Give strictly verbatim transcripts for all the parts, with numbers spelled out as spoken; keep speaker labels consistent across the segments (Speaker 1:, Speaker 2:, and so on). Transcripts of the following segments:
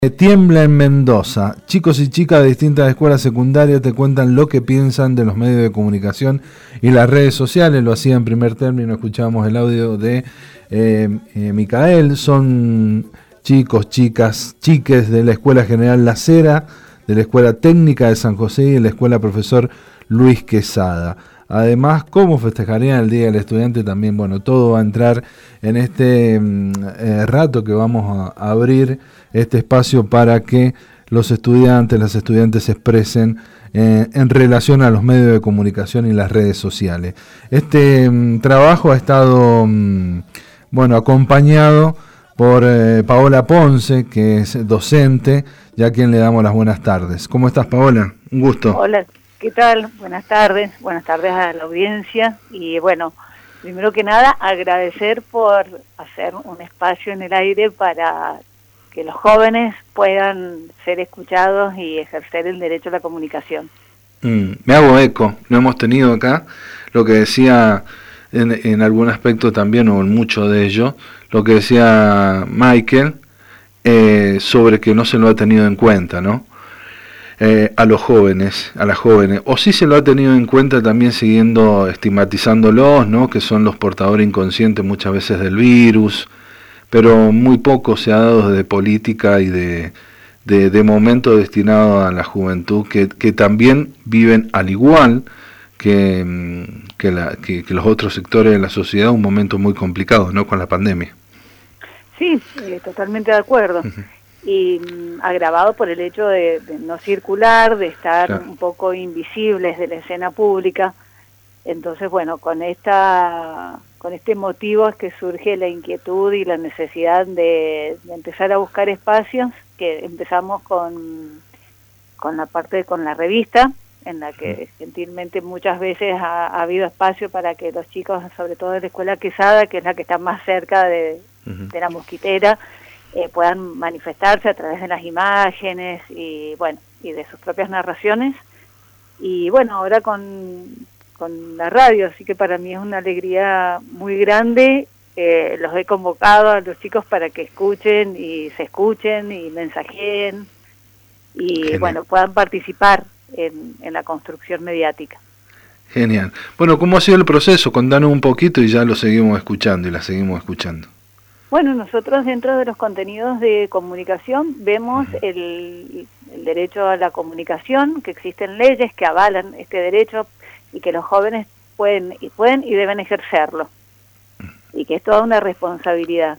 Speaker 1: Tiembla en Mendoza. Chicos y chicas de distintas escuelas secundarias te cuentan lo que piensan de los medios de comunicación y las redes sociales. Lo hacía en primer término, escuchábamos el audio de eh, eh, Micael. Son chicos, chicas, chiques de la Escuela General La Cera, de la Escuela Técnica de San José y de la Escuela Profesor Luis Quesada. Además, cómo festejarían el Día del Estudiante también, bueno, todo va a entrar en este eh, rato que vamos a abrir este espacio para que los estudiantes, las estudiantes se expresen eh, en relación a los medios de comunicación y las redes sociales. Este um, trabajo ha estado, um, bueno, acompañado por eh, Paola Ponce, que es docente, ya a quien le damos las buenas tardes. ¿Cómo estás, Paola? Un gusto.
Speaker 2: Hola. ¿Qué tal? Buenas tardes, buenas tardes a la audiencia y bueno, primero que nada agradecer por hacer un espacio en el aire para que los jóvenes puedan ser escuchados y ejercer el derecho a la comunicación.
Speaker 1: Mm, me hago eco, no hemos tenido acá lo que decía en, en algún aspecto también o en mucho de ello, lo que decía Michael eh, sobre que no se lo ha tenido en cuenta, ¿no? Eh, a los jóvenes, a las jóvenes, o sí se lo ha tenido en cuenta también siguiendo estigmatizándolos, ¿no? Que son los portadores inconscientes muchas veces del virus, pero muy poco se ha dado de política y de, de, de momento destinado a la juventud que, que también viven al igual que, que, la, que, que los otros sectores de la sociedad un momento muy complicado, ¿no? Con la pandemia.
Speaker 2: Sí, eh, totalmente de acuerdo. Uh-huh. Y mm, agravado por el hecho de, de no circular, de estar claro. un poco invisibles de la escena pública. Entonces, bueno, con esta con este motivo es que surge la inquietud y la necesidad de, de empezar a buscar espacios, que empezamos con, con la parte, con la revista, en la que gentilmente muchas veces ha, ha habido espacio para que los chicos, sobre todo de la Escuela Quesada, que es la que está más cerca de, uh-huh. de la Mosquitera, Eh, puedan manifestarse a través de las imágenes y bueno y de sus propias narraciones y bueno ahora con, con la radio, así que para mí es una alegría muy grande. Eh, los he convocado a los chicos para que escuchen y se escuchen y mensajeen y Genial. bueno puedan participar en, en la construcción mediática.
Speaker 1: Genial. Bueno, ¿cómo ha sido el proceso? Contanos un poquito y ya lo seguimos escuchando y la seguimos escuchando.
Speaker 2: Bueno, nosotros dentro de los contenidos de comunicación vemos el, el derecho a la comunicación, que existen leyes que avalan este derecho y que los jóvenes pueden y pueden y deben ejercerlo, y que es toda una responsabilidad.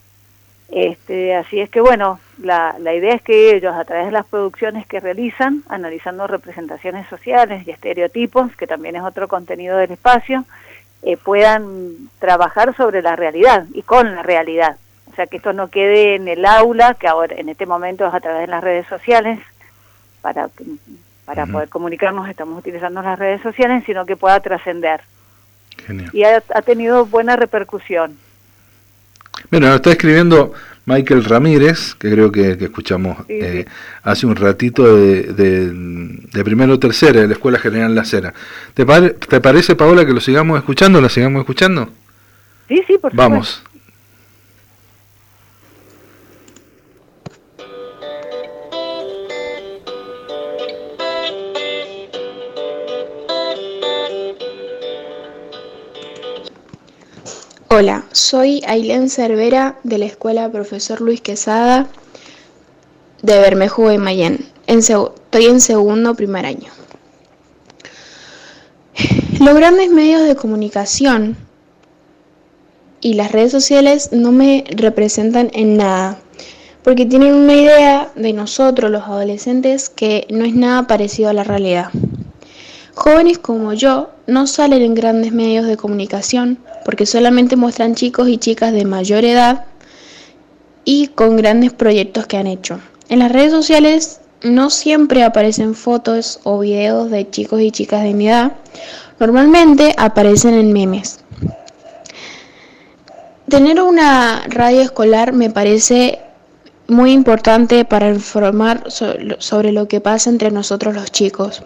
Speaker 2: Este, así es que bueno, la, la idea es que ellos a través de las producciones que realizan, analizando representaciones sociales y estereotipos, que también es otro contenido del espacio, eh, puedan trabajar sobre la realidad y con la realidad. O sea, que esto no quede en el aula, que ahora en este momento es a través de las redes sociales, para, para uh-huh. poder comunicarnos estamos utilizando las redes sociales, sino que pueda trascender. Y ha, ha tenido buena repercusión.
Speaker 1: Bueno, nos está escribiendo Michael Ramírez, que creo que, que escuchamos sí, eh, sí. hace un ratito de, de, de primero o tercera, de la Escuela General La Cera. ¿Te, pare, ¿Te parece, Paola, que lo sigamos escuchando? ¿La sigamos escuchando?
Speaker 2: Sí, sí, por favor.
Speaker 1: Vamos.
Speaker 3: Hola, soy Ailén Cervera de la Escuela Profesor Luis Quesada de Bermejo de Mayén. En seg- estoy en segundo primer año. Los grandes medios de comunicación y las redes sociales no me representan en nada, porque tienen una idea de nosotros, los adolescentes, que no es nada parecido a la realidad. Jóvenes como yo no salen en grandes medios de comunicación porque solamente muestran chicos y chicas de mayor edad y con grandes proyectos que han hecho. En las redes sociales no siempre aparecen fotos o videos de chicos y chicas de mi edad, normalmente aparecen en memes. Tener una radio escolar me parece muy importante para informar sobre lo que pasa entre nosotros los chicos.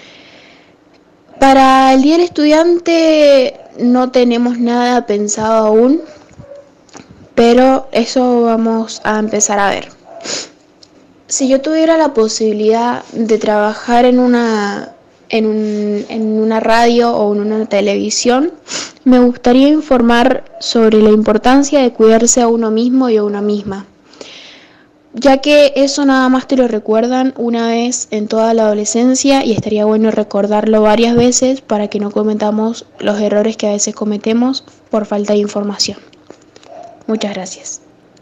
Speaker 3: Para el Día del Estudiante no tenemos nada pensado aún, pero eso vamos a empezar a ver. Si yo tuviera la posibilidad de trabajar en una, en, un, en una radio o en una televisión, me gustaría informar sobre la importancia de cuidarse a uno mismo y a una misma, ya que eso nada más te lo recuerdan una vez en toda la adolescencia y estaría bueno recordarlo varias veces para que no cometamos los errores que a veces cometemos por falta de información. Muchas gracias.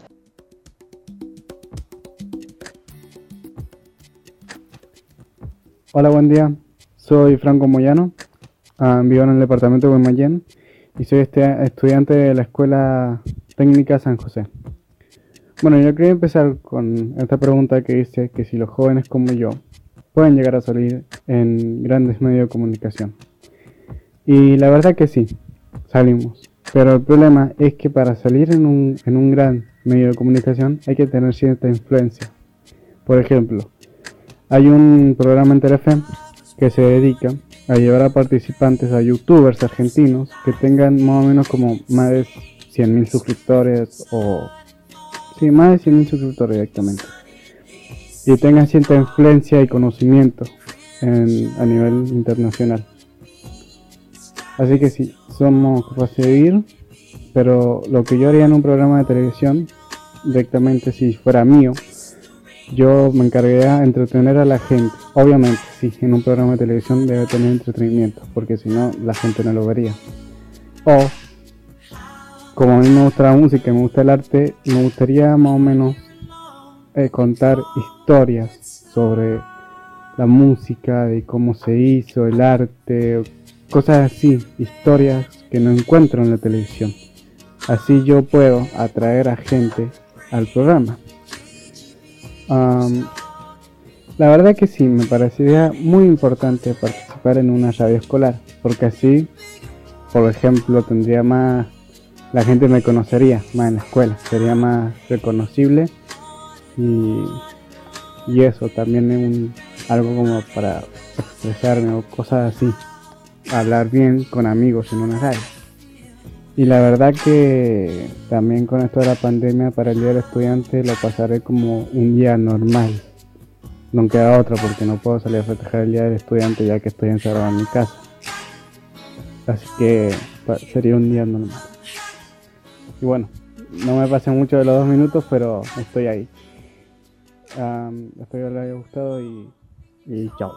Speaker 4: Hola, buen día. Soy Franco Moyano, uh, vivo en el departamento de Guaymallén y soy este, estudiante de la Escuela Técnica San José. Bueno, yo quería empezar con esta pregunta que dice que si los jóvenes como yo pueden llegar a salir en grandes medios de comunicación. Y la verdad que sí, salimos. Pero el problema es que para salir en un, en un gran medio de comunicación hay que tener cierta influencia. Por ejemplo, hay un programa en Telefe que se dedica a llevar a participantes, a youtubers argentinos que tengan más o menos como más de cien mil suscriptores o... Sí, más de cien mil suscriptores directamente. Y tengan cierta influencia y conocimiento en, a nivel internacional. Así que sí, somos capaces de ir, pero lo que yo haría en un programa de televisión, directamente si fuera mío, yo me encargaría de entretener a la gente. Obviamente, sí, en un programa de televisión debe tener entretenimiento, porque si no, la gente no lo vería. O, como a mí me gusta la música y me gusta el arte, me gustaría más o menos eh, contar historias sobre la música, de cómo se hizo, el arte, cosas así, historias que no encuentro en la televisión. Así yo puedo atraer a gente al programa. Um, la verdad que sí, me parecería muy importante participar en una radio escolar, porque así, por ejemplo, tendría más, la gente me conocería más en la escuela, sería más reconocible y, y eso también es un, algo como para expresarme o cosas así, hablar bien con amigos en una radio. Y la verdad que también con esto de la pandemia, para el Día del Estudiante lo pasaré como un día normal. No queda otra porque no puedo salir a festejar el Día del Estudiante ya que estoy encerrado en mi casa. Así que sería un día normal. Y bueno, no me pasé mucho de los dos minutos, pero estoy ahí. Um, espero que les haya gustado y, y chao.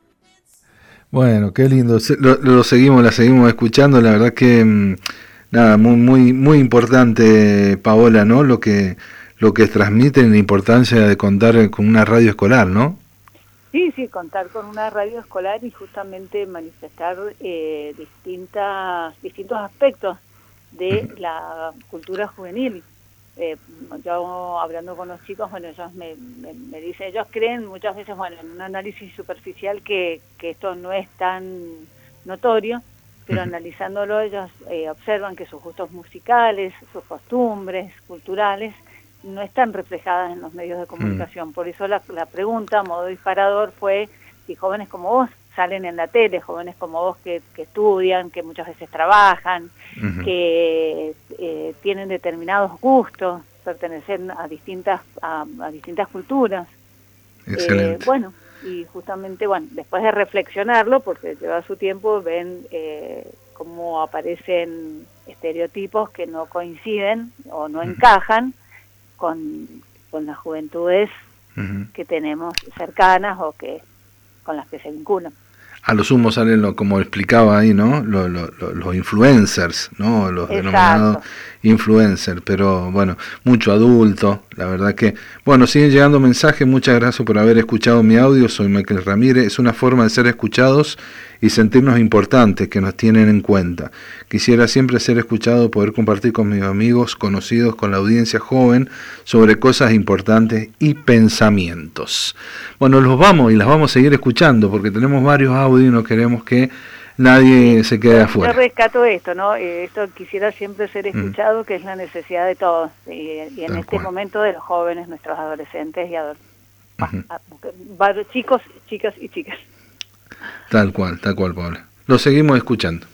Speaker 1: Bueno, qué lindo. Lo, lo seguimos, la seguimos escuchando. La verdad que... Nada, muy muy muy importante, Paola, ¿no? Lo que lo que transmiten, la importancia de contar con una radio escolar, ¿no?
Speaker 2: Sí, sí, contar con una radio escolar y justamente manifestar eh, distintas distintos aspectos de uh-huh. la cultura juvenil. Eh, yo hablando con los chicos, bueno, ellos me, me, me dicen, ellos creen muchas veces, bueno, en un análisis superficial que, que esto no es tan notorio, pero analizándolo ellos eh, observan que sus gustos musicales, sus costumbres culturales no están reflejadas en los medios de comunicación. Mm. Por eso la, la pregunta, a modo disparador, fue si jóvenes como vos salen en la tele, jóvenes como vos que, que estudian, que muchas veces trabajan, uh-huh. que eh, tienen determinados gustos, pertenecen a distintas a, a distintas culturas.
Speaker 1: Excelente.
Speaker 2: Eh, bueno, y justamente, bueno, después de reflexionarlo, porque lleva su tiempo, ven eh, cómo aparecen estereotipos que no coinciden o no uh-huh. encajan con, con las juventudes uh-huh. que tenemos cercanas o que con las que se vinculan.
Speaker 1: A lo sumo salen, lo, como explicaba ahí, ¿no? Los, los, los influencers, ¿no? Los Exacto. denominados influencers, pero bueno, mucho adulto, la verdad que... Bueno, siguen llegando mensajes, muchas gracias por haber escuchado mi audio, soy Michael Ramírez, es una forma de ser escuchados y sentirnos importantes, que nos tienen en cuenta. Quisiera siempre ser escuchado, poder compartir con mis amigos, conocidos, con la audiencia joven, sobre cosas importantes y pensamientos. Bueno, los vamos y las vamos a seguir escuchando, porque tenemos varios audios y no queremos que nadie se quede afuera.
Speaker 2: Yo rescato esto, ¿no? Eh, esto quisiera siempre ser escuchado, mm. que es la necesidad de todos, y, y en Tal este cual. momento de los jóvenes, nuestros adolescentes y adolescentes, uh-huh. chicos, chicas y chicas.
Speaker 1: Tal cual, tal cual, Paola. Lo seguimos escuchando.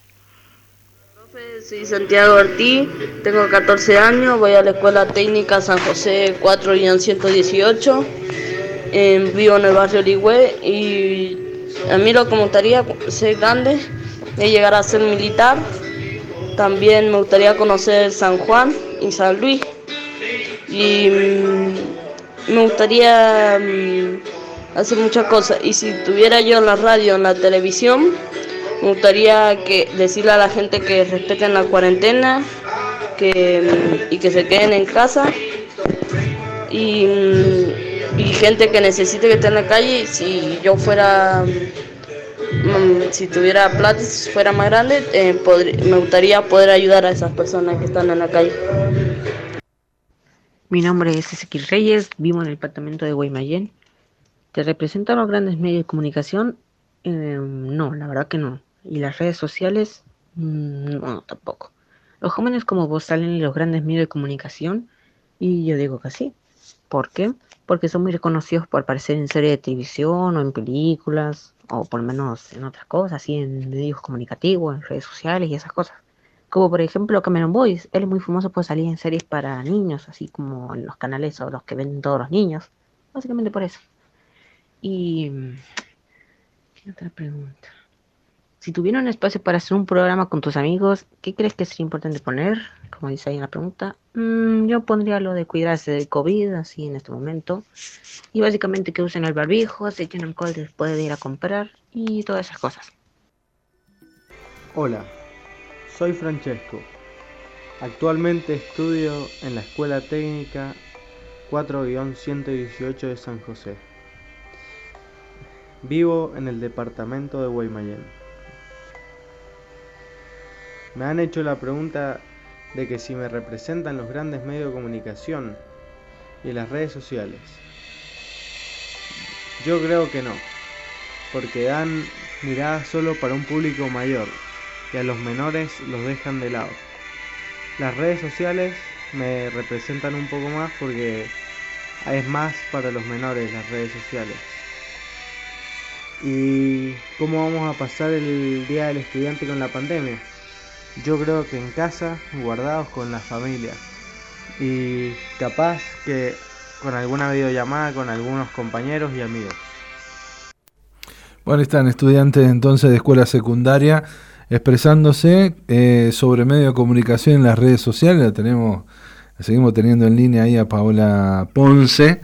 Speaker 5: Soy Santiago Ortiz, tengo catorce años, voy a la Escuela Técnica San José cuatro ciento dieciocho. Eh, vivo en el barrio Ligüe y a mí lo que me gustaría ser grande es llegar a ser militar. También me gustaría conocer San Juan y San Luis. Y mmm, me gustaría mmm, hacer muchas cosas. Y si estuviera yo en la radio, en la televisión, me gustaría que decirle a la gente que respeten la cuarentena que, y que se queden en casa. Y, y gente que necesite que esté en la calle, si yo fuera, si tuviera plata, si fuera más grande, eh, podría, me gustaría poder ayudar a esas personas que están en la calle.
Speaker 6: Mi nombre es Ezequiel Reyes, vivo en el departamento de Guaymallén. ¿Te representan los grandes medios de comunicación? Eh, no, la verdad que no. ¿Y las redes sociales? No, tampoco. Los jóvenes como vos salen en los grandes medios de comunicación y yo digo que sí. ¿Por qué? Porque son muy reconocidos por aparecer en series de televisión o en películas, o por lo menos en otras cosas, así en medios comunicativos, en redes sociales y esas cosas. Como por ejemplo Cameron Boyce, él es muy famoso por salir en series para niños, así como en los canales o los que ven todos los niños. Básicamente por eso. Y... ¿qué otra pregunta? Si tuviera un espacio para hacer un programa con tus amigos, ¿qué crees que sería importante poner? Como dice ahí en la pregunta, mmm, yo pondría lo de cuidarse del COVID, así en este momento. Y básicamente que usen el barbijo, se echen alcohol después de ir a comprar y todas esas cosas.
Speaker 7: Hola, soy Francesco. Actualmente estudio en la Escuela Técnica cuatro guión ciento dieciocho de San José. Vivo en el departamento de Guaymallén. Me han hecho la pregunta de que si me representan los grandes medios de comunicación y las redes sociales. Yo creo que no, porque dan miradas solo para un público mayor y a los menores los dejan de lado. Las redes sociales me representan un poco más porque es más para los menores las redes sociales. ¿Y cómo vamos a pasar el Día del Estudiante con la pandemia? Yo creo que en casa, guardados con la familia. Y capaz que con alguna videollamada con algunos compañeros y amigos.
Speaker 1: Bueno, están estudiantes entonces de escuela secundaria expresándose eh, sobre medio de comunicación en las redes sociales. La tenemos, la seguimos teniendo en línea ahí a Paola Ponce.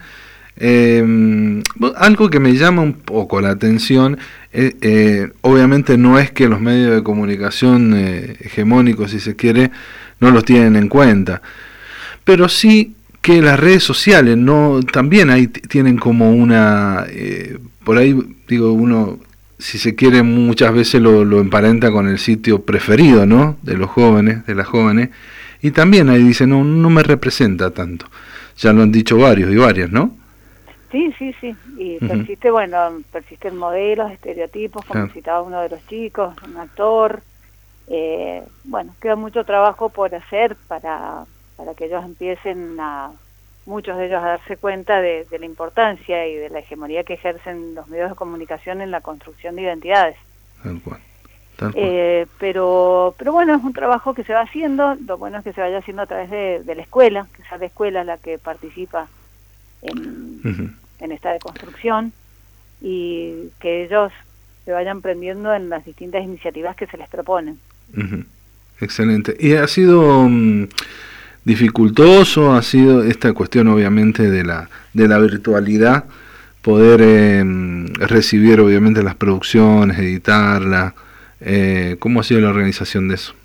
Speaker 1: Eh, algo que me llama un poco la atención, eh, eh, obviamente no es que los medios de comunicación eh, hegemónicos, si se quiere, no los tienen en cuenta, pero sí que las redes sociales no también ahí t- tienen como una, eh, por ahí digo uno, si se quiere muchas veces lo, lo emparenta con el sitio preferido, ¿no? De los jóvenes, de las jóvenes, y también ahí dice no, no me representa tanto, ya lo han dicho varios y varias, ¿no?
Speaker 2: Sí, sí, sí, y uh-huh. persiste, bueno, persisten modelos, estereotipos, como claro. citaba uno de los chicos, un actor, eh, bueno, queda mucho trabajo por hacer para, para que ellos empiecen a, muchos de ellos a darse cuenta de, de la importancia y de la hegemonía que ejercen los medios de comunicación en la construcción de identidades.
Speaker 1: Tal cual. Tal cual.
Speaker 2: Eh, pero, pero bueno, es un trabajo que se va haciendo, lo bueno es que se vaya haciendo a través de, de la escuela, que sea la escuela la que participa en... Uh-huh. en esta deconstrucción y que ellos se vayan prendiendo en las distintas iniciativas que se les proponen.
Speaker 1: Uh-huh. Excelente. ¿Y ha sido um, dificultoso, ha sido esta cuestión obviamente de la de la virtualidad, poder eh, recibir obviamente las producciones, editarlas? Eh, ¿Cómo ha sido la organización de eso?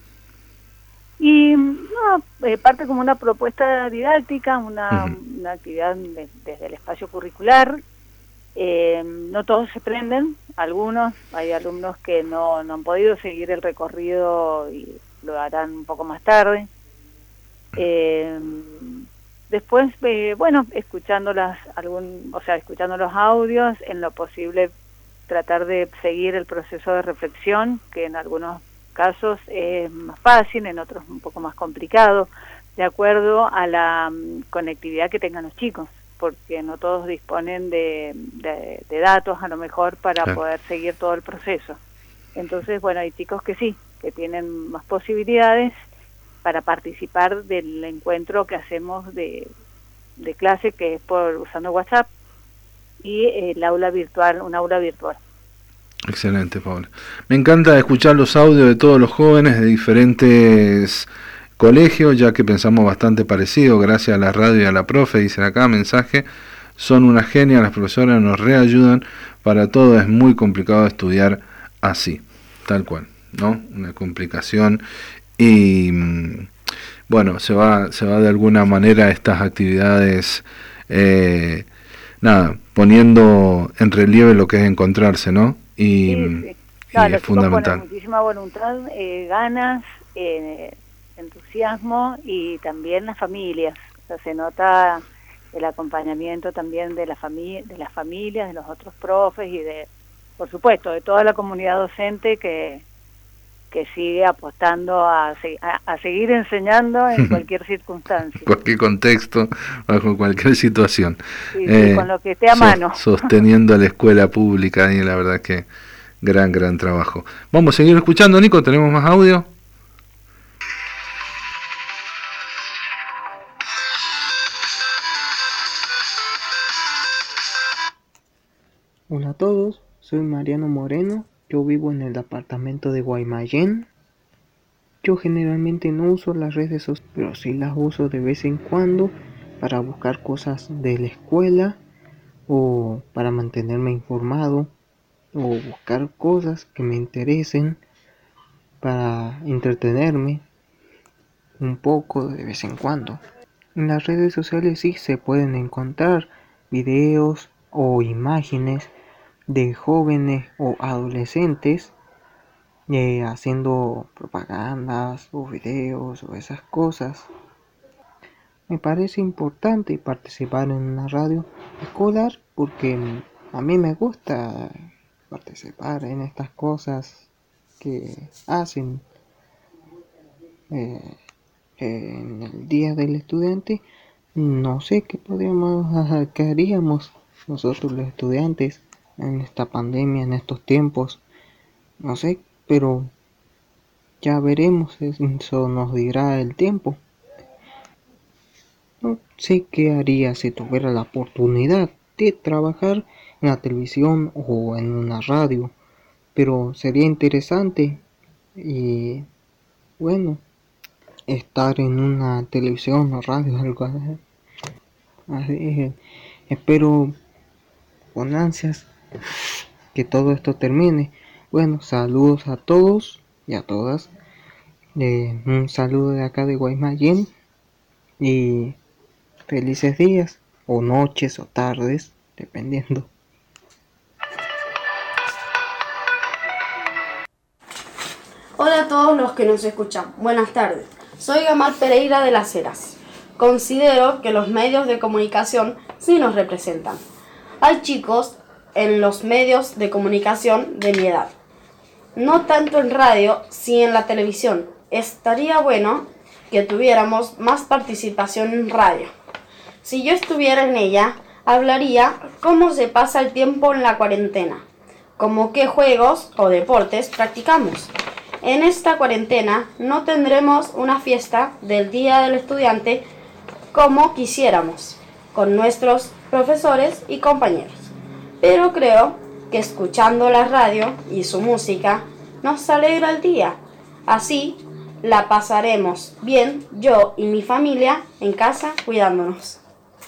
Speaker 2: Y no, eh, parte como una propuesta didáctica, una, uh-huh. una actividad de, desde el espacio curricular. Eh, no todos se prenden, algunos, hay alumnos que no, no han podido seguir el recorrido y lo harán un poco más tarde. Eh, después, eh, bueno, escuchando las, algún, o sea, escuchando los audios, en lo posible tratar de seguir el proceso de reflexión, que en algunos casos es más fácil, en otros un poco más complicado, de acuerdo a la um, conectividad que tengan los chicos, porque no todos disponen de, de, de datos a lo mejor para claro. poder seguir todo el proceso. Entonces, bueno, hay chicos que sí, que tienen más posibilidades para participar del encuentro que hacemos de, de clase, que es por usando WhatsApp, y el aula virtual, un aula virtual.
Speaker 1: Excelente, Paula. Me encanta escuchar los audios de todos los jóvenes de diferentes colegios, ya que pensamos bastante parecido, gracias a la radio y a la profe, dicen acá, mensaje, son unas genias, las profesoras nos reayudan, para todo es muy complicado estudiar así, tal cual, ¿no? Una complicación y bueno, se va, se va de alguna manera estas actividades, eh, nada, poniendo en relieve lo que es encontrarse, ¿no? Y,
Speaker 2: sí, sí.
Speaker 1: y
Speaker 2: Claro,
Speaker 1: es fundamental.
Speaker 2: Ponen muchísima voluntad, eh, ganas, eh, entusiasmo y también las familias. O sea, se nota el acompañamiento también de la familia, de las familias, de los otros profes y de, por supuesto, de toda la comunidad docente que que sigue apostando a, a, a seguir enseñando en cualquier circunstancia.
Speaker 1: Cualquier contexto, bajo cualquier situación.
Speaker 2: Sí,
Speaker 1: eh,
Speaker 2: sí, con lo que esté a
Speaker 1: so,
Speaker 2: mano.
Speaker 1: Sosteniendo la escuela pública y la verdad que gran, gran trabajo. Vamos a seguir escuchando, Nico, ¿tenemos más audio?
Speaker 8: Hola a todos, soy Mariano Moreno, yo vivo en el departamento de Guaymallén. Yo generalmente no uso las redes sociales, pero sí las uso de vez en cuando para buscar cosas de la escuela o para mantenerme informado o buscar cosas que me interesen para entretenerme un poco de vez en cuando. En las redes sociales sí se pueden encontrar videos o imágenes de jóvenes o adolescentes eh, haciendo propagandas o videos o esas cosas. Me parece importante participar en una radio escolar porque a mí me gusta participar en estas cosas que hacen eh, en el Día del Estudiante. No sé qué podríamos, qué haríamos nosotros los estudiantes en esta pandemia, en estos tiempos, no sé, pero ya veremos, eso nos dirá el tiempo. No sé qué haría si tuviera la oportunidad de trabajar en la televisión o en una radio, pero sería interesante y bueno, estar en una televisión o radio, algo así. Así, espero con ansias que todo esto termine. Bueno, saludos a todos y a todas. Eh, un saludo de acá de Guaymallén y felices días o noches o tardes, dependiendo.
Speaker 9: Hola a todos los que nos escuchan. Buenas tardes. Soy Gamal Pereira de Las Heras. Considero que los medios de comunicación sí nos representan. Hay chicos en los medios de comunicación de mi edad. No tanto en radio, sí en la televisión. Estaría bueno que tuviéramos más participación en radio. Si yo estuviera en ella, hablaría cómo se pasa el tiempo en la cuarentena, como qué juegos o deportes practicamos. En esta cuarentena no tendremos una fiesta del Día del Estudiante como quisiéramos, con nuestros profesores y compañeros. Pero creo que escuchando la radio y su música nos alegra el día. Así la pasaremos bien yo y mi familia en casa cuidándonos.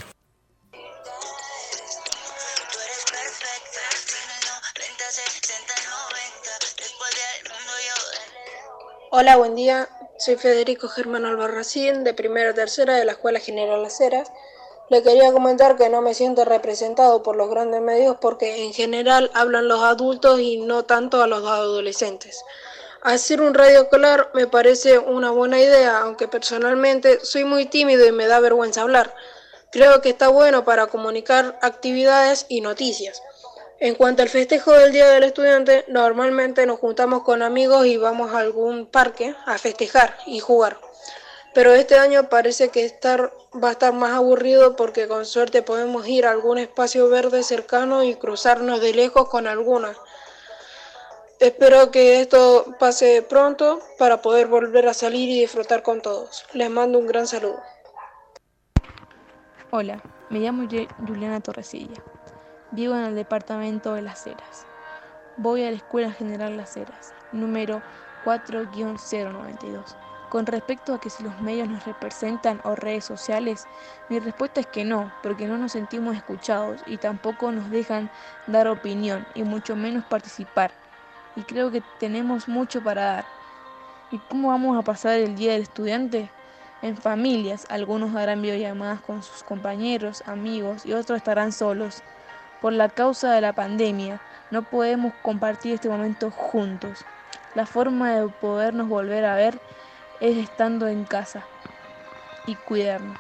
Speaker 10: Hola, buen día. Soy Federico Germán Albarracín, de primera a tercera de la Escuela General Las Heras. Le quería comentar que no me siento representado por los grandes medios porque en general hablan los adultos y no tanto a los adolescentes. Hacer un radio escolar me parece una buena idea, aunque personalmente soy muy tímido y me da vergüenza hablar. Creo que está bueno para comunicar actividades y noticias. En cuanto al festejo del Día del Estudiante, normalmente nos juntamos con amigos y vamos a algún parque a festejar y jugar. Pero este año parece que estar, va a estar más aburrido porque con suerte podemos ir a algún espacio verde cercano y cruzarnos de lejos con algunas. Espero que esto pase pronto para poder volver a salir y disfrutar con todos. Les mando un gran saludo.
Speaker 11: Hola, me llamo Juliana Torresilla. Vivo en el departamento de Las Heras. Voy a la Escuela General Las Heras, número cuatro guión cero noventa y dos. Con respecto a que si los medios nos representan o redes sociales, mi respuesta es que no, porque no nos sentimos escuchados y tampoco nos dejan dar opinión y mucho menos participar. Y creo que tenemos mucho para dar. ¿Y cómo vamos a pasar el Día del Estudiante? En familias, algunos harán videollamadas con sus compañeros, amigos y otros estarán solos. Por la causa de la pandemia, no podemos compartir este momento juntos. La forma de podernos volver a ver es estando en casa y cuidarnos.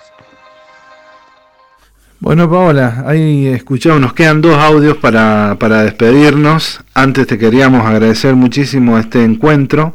Speaker 1: Bueno, Paola, ahí escuchamos, nos quedan dos audios para, para despedirnos. Antes te queríamos agradecer muchísimo este encuentro,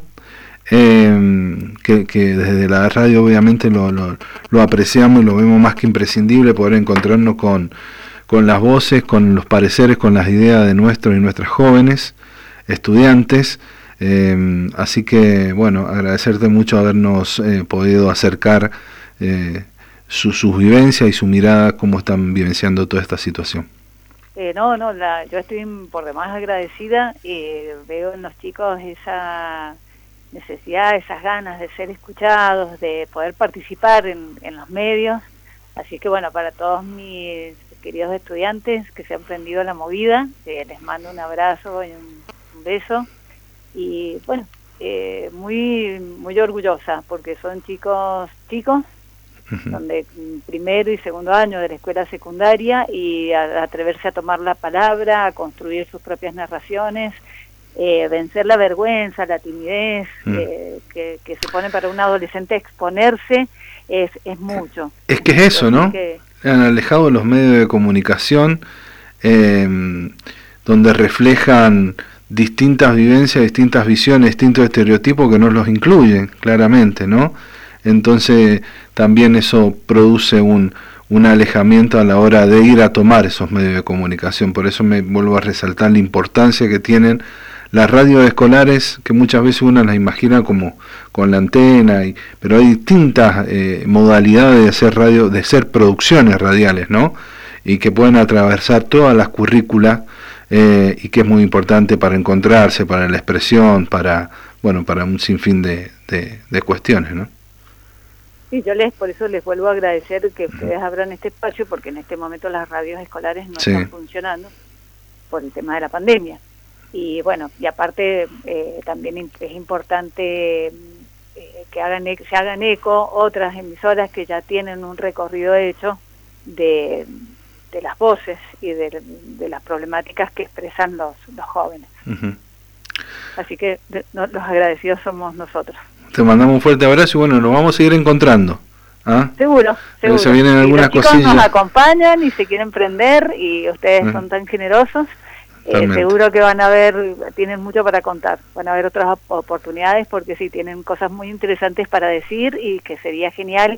Speaker 1: eh, que, que desde la radio obviamente lo, lo, lo apreciamos y lo vemos más que imprescindible, poder encontrarnos con, con las voces, con los pareceres, con las ideas de nuestros y nuestras jóvenes estudiantes. Eh, así que, bueno, agradecerte mucho habernos eh, podido acercar eh, su, sus vivencias y su mirada, cómo están vivenciando toda esta situación.
Speaker 2: Eh, no, no, la, yo estoy por demás agradecida y veo en los chicos esa necesidad, esas ganas de ser escuchados, de poder participar en, en los medios. Así que, bueno, para todos mis queridos estudiantes que se han prendido la movida, eh, les mando un abrazo y un, un beso. Y bueno, eh, muy muy orgullosa porque son chicos chicos, uh-huh. Son de primero y segundo año de la escuela secundaria y a, a atreverse a tomar la palabra, a construir sus propias narraciones, eh, vencer la vergüenza, la timidez, uh-huh. eh, que, que se pone para un adolescente exponerse, es, es mucho.
Speaker 1: Es que es eso, ¿no? Que han alejado los medios de comunicación, eh, donde reflejan distintas vivencias, distintas visiones, distintos estereotipos que no los incluyen claramente, ¿no? Entonces también eso produce un, un alejamiento a la hora de ir a tomar esos medios de comunicación. Por eso me vuelvo a resaltar la importancia que tienen las radios escolares, que muchas veces uno las imagina como con la antena, y, pero hay distintas eh, modalidades de hacer radio, de hacer producciones radiales, ¿no? Y que pueden atravesar todas las currículas. Eh, y que es muy importante para encontrarse, para la expresión, para bueno, para un sinfín de, de, de cuestiones, ¿no?
Speaker 2: Sí, yo les por eso les vuelvo a agradecer que ustedes abran este espacio, porque en este momento las radios escolares no sí. están funcionando por el tema de la pandemia. Y bueno, y aparte eh, también es importante eh, que hagan se hagan eco otras emisoras que ya tienen un recorrido hecho de de las voces y de, de las problemáticas que expresan los, los jóvenes. Uh-huh. Así que de, no, los agradecidos somos nosotros.
Speaker 1: Te mandamos un fuerte abrazo y bueno, nos vamos a seguir encontrando. ¿Ah?
Speaker 2: Seguro, seguro.
Speaker 1: Se vienen algunas
Speaker 2: y los
Speaker 1: cosillas.
Speaker 2: Nos acompañan y se quieren prender y ustedes uh-huh. son tan generosos. Eh, seguro que van a ver, tienen mucho para contar, van a haber otras op- oportunidades porque sí, tienen cosas muy interesantes para decir y que sería genial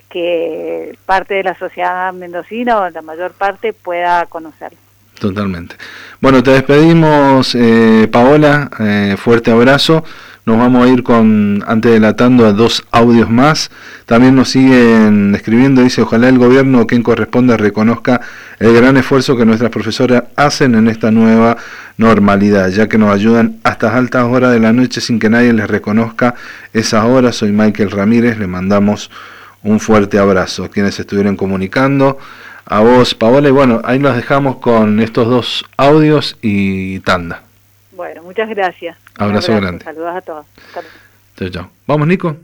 Speaker 2: que parte de la sociedad mendocina o la mayor parte pueda conocerlo.
Speaker 1: Totalmente. Bueno, te despedimos, eh, Paola, eh, fuerte abrazo. Nos vamos a ir con, antes delatando a dos audios más. También nos siguen escribiendo, dice, ojalá el gobierno o quien corresponda reconozca el gran esfuerzo que nuestras profesoras hacen en esta nueva normalidad, ya que nos ayudan a estas altas horas de la noche sin que nadie les reconozca esas horas. Soy Michael Ramírez, le mandamos un fuerte abrazo. Quienes estuvieron comunicando, a vos, Paola, y bueno, ahí los dejamos con estos dos audios y tanda.
Speaker 2: Bueno, muchas gracias.
Speaker 1: Abrazo, abrazo grande.
Speaker 2: Saludos a todos.
Speaker 1: Chao, chao. Vamos, Nico.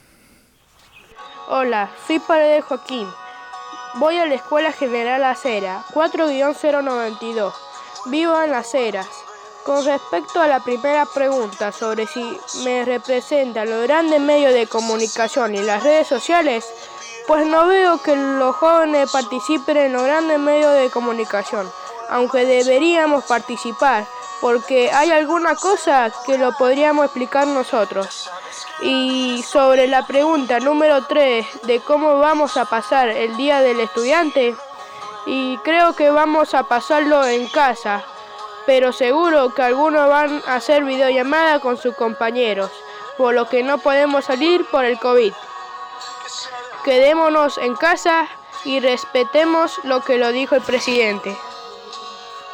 Speaker 12: Hola, soy Paredes Joaquín. Voy a la Escuela General Las Heras, cuatro guión cero noventa y dos. Vivo en Las Heras. Con respecto a la primera pregunta sobre si me representan los grandes medios de comunicación y las redes sociales, pues no veo que los jóvenes participen en los grandes medios de comunicación, aunque deberíamos participar, porque hay alguna cosa que lo podríamos explicar nosotros. Y sobre la pregunta número tres de cómo vamos a pasar el Día del Estudiante, y creo que vamos a pasarlo en casa, pero seguro que algunos van a hacer videollamada con sus compañeros, por lo que no podemos salir por el COVID. Quedémonos en casa y respetemos lo que lo dijo el presidente.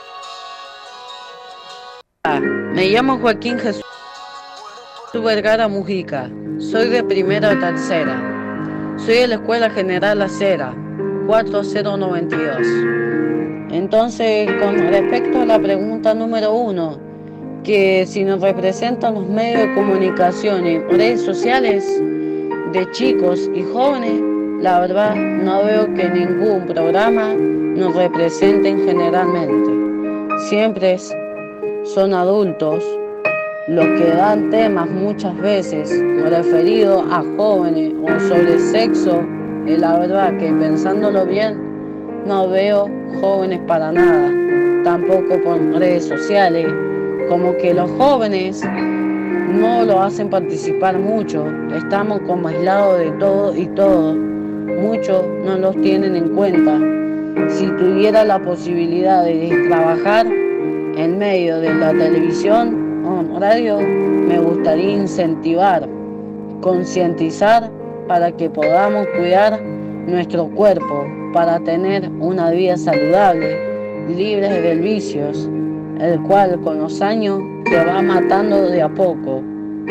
Speaker 13: Hola, me llamo Joaquín Jesús Vergara Mujica. Soy de primera o tercera. Soy de la Escuela General Acera, cuatro cero noventa y dos. Entonces, con respecto a la pregunta número uno, que si nos representan los medios de comunicación y redes sociales de chicos y jóvenes, la verdad no veo que ningún programa nos representen generalmente. Siempre son adultos los que dan temas muchas veces referidos a jóvenes o sobre sexo, y la verdad que pensándolo bien, no veo jóvenes para nada, tampoco por redes sociales, como que los jóvenes no lo hacen participar mucho, estamos como aislados de todo y todo, muchos no los tienen en cuenta. Si tuviera la posibilidad de trabajar en medio de la televisión o radio, me gustaría incentivar, concientizar para que podamos cuidar nuestro cuerpo, para tener una vida saludable, libre de vicios, el cual con los años te va matando de a poco.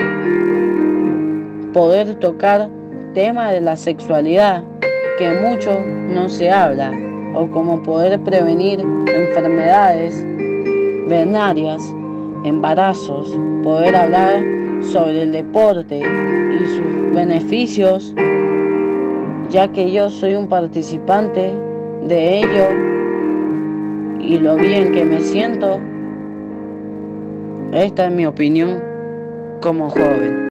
Speaker 13: Poder tocar temas de la sexualidad que mucho no se habla, o como poder prevenir enfermedades venarias, embarazos, poder hablar sobre el deporte y sus beneficios, ya que yo soy un participante de ello y lo bien que me siento. Esta es mi opinión como joven.